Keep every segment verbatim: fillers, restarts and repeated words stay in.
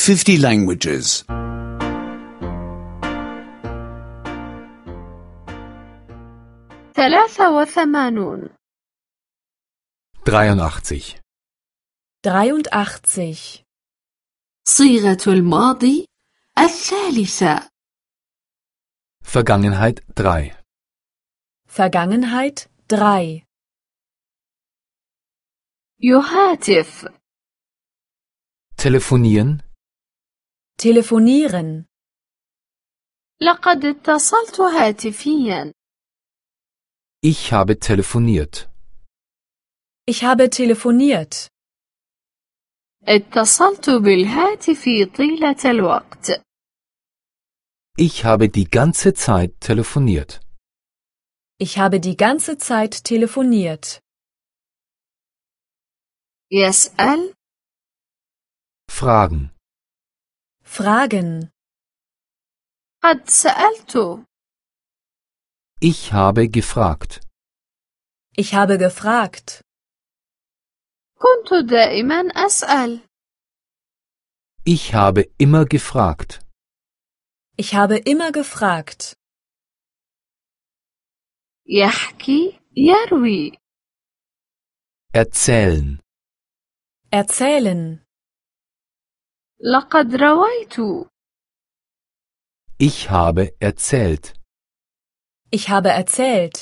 fifty languages. ثلاثة وثمانون. dreiundachtzig. dreiundachtzig. صيغة الماضي الثالثة. Vergangenheit drei. Vergangenheit drei. يهاتف. Telefonieren. Telefonieren. لقد اتصلت هاتفيا. Ich habe telefoniert. Ich habe telefoniert. اتصلت بالهاتف طيلة الوقت. Ich habe die ganze Zeit telefoniert. Ich habe die ganze Zeit telefoniert. يسأل. Fragen. Fragen. قد سألت. Ich habe gefragt. Ich habe gefragt. كنت دائما أسأل. Ich habe immer gefragt. Ich habe immer gefragt. يحكي يروي. Erzählen. Erzählen. لقد رويت. Ich habe erzählt. Ich habe erzählt.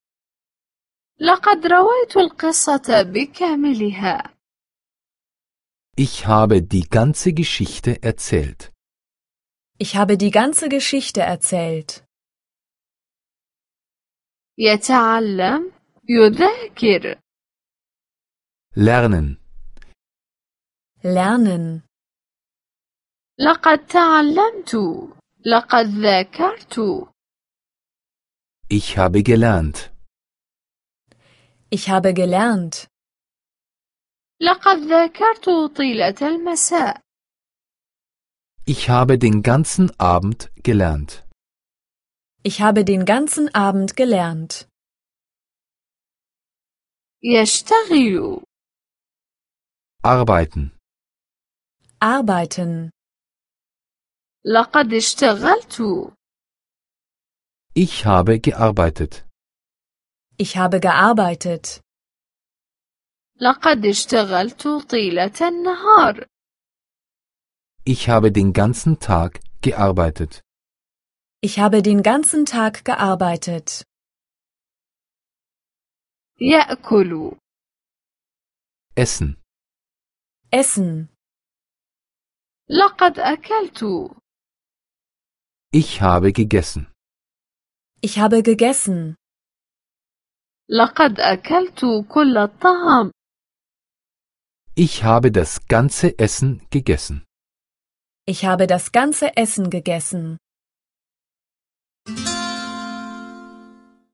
لقد رويت القصة بكاملها. Ich habe die ganze Geschichte erzählt. Ich habe die ganze Geschichte erzählt. يتعلم يذاكر. Lernen. Lernen. لقد تعلمت. لقد ذاكرت. Ich habe gelernt. Ich habe gelernt. لقد ذاكرت طيلة المساء. Ich habe den ganzen Abend gelernt. Ich habe den ganzen Abend gelernt. يشتغل. Arbeiten. Arbeiten. لقد اشتغلت. Ich habe gearbeitet. Ich habe gearbeitet. لقد اشتغلت طيلة النهار. Ich habe den ganzen Tag gearbeitet. Ich habe den ganzen Tag gearbeitet. يأكل. Essen. Essen. لقد أكلت. Ich habe gegessen. Ich habe gegessen. لقد أكلت كل الطعام. Ich habe das ganze Essen gegessen. Ich habe das ganze Essen gegessen.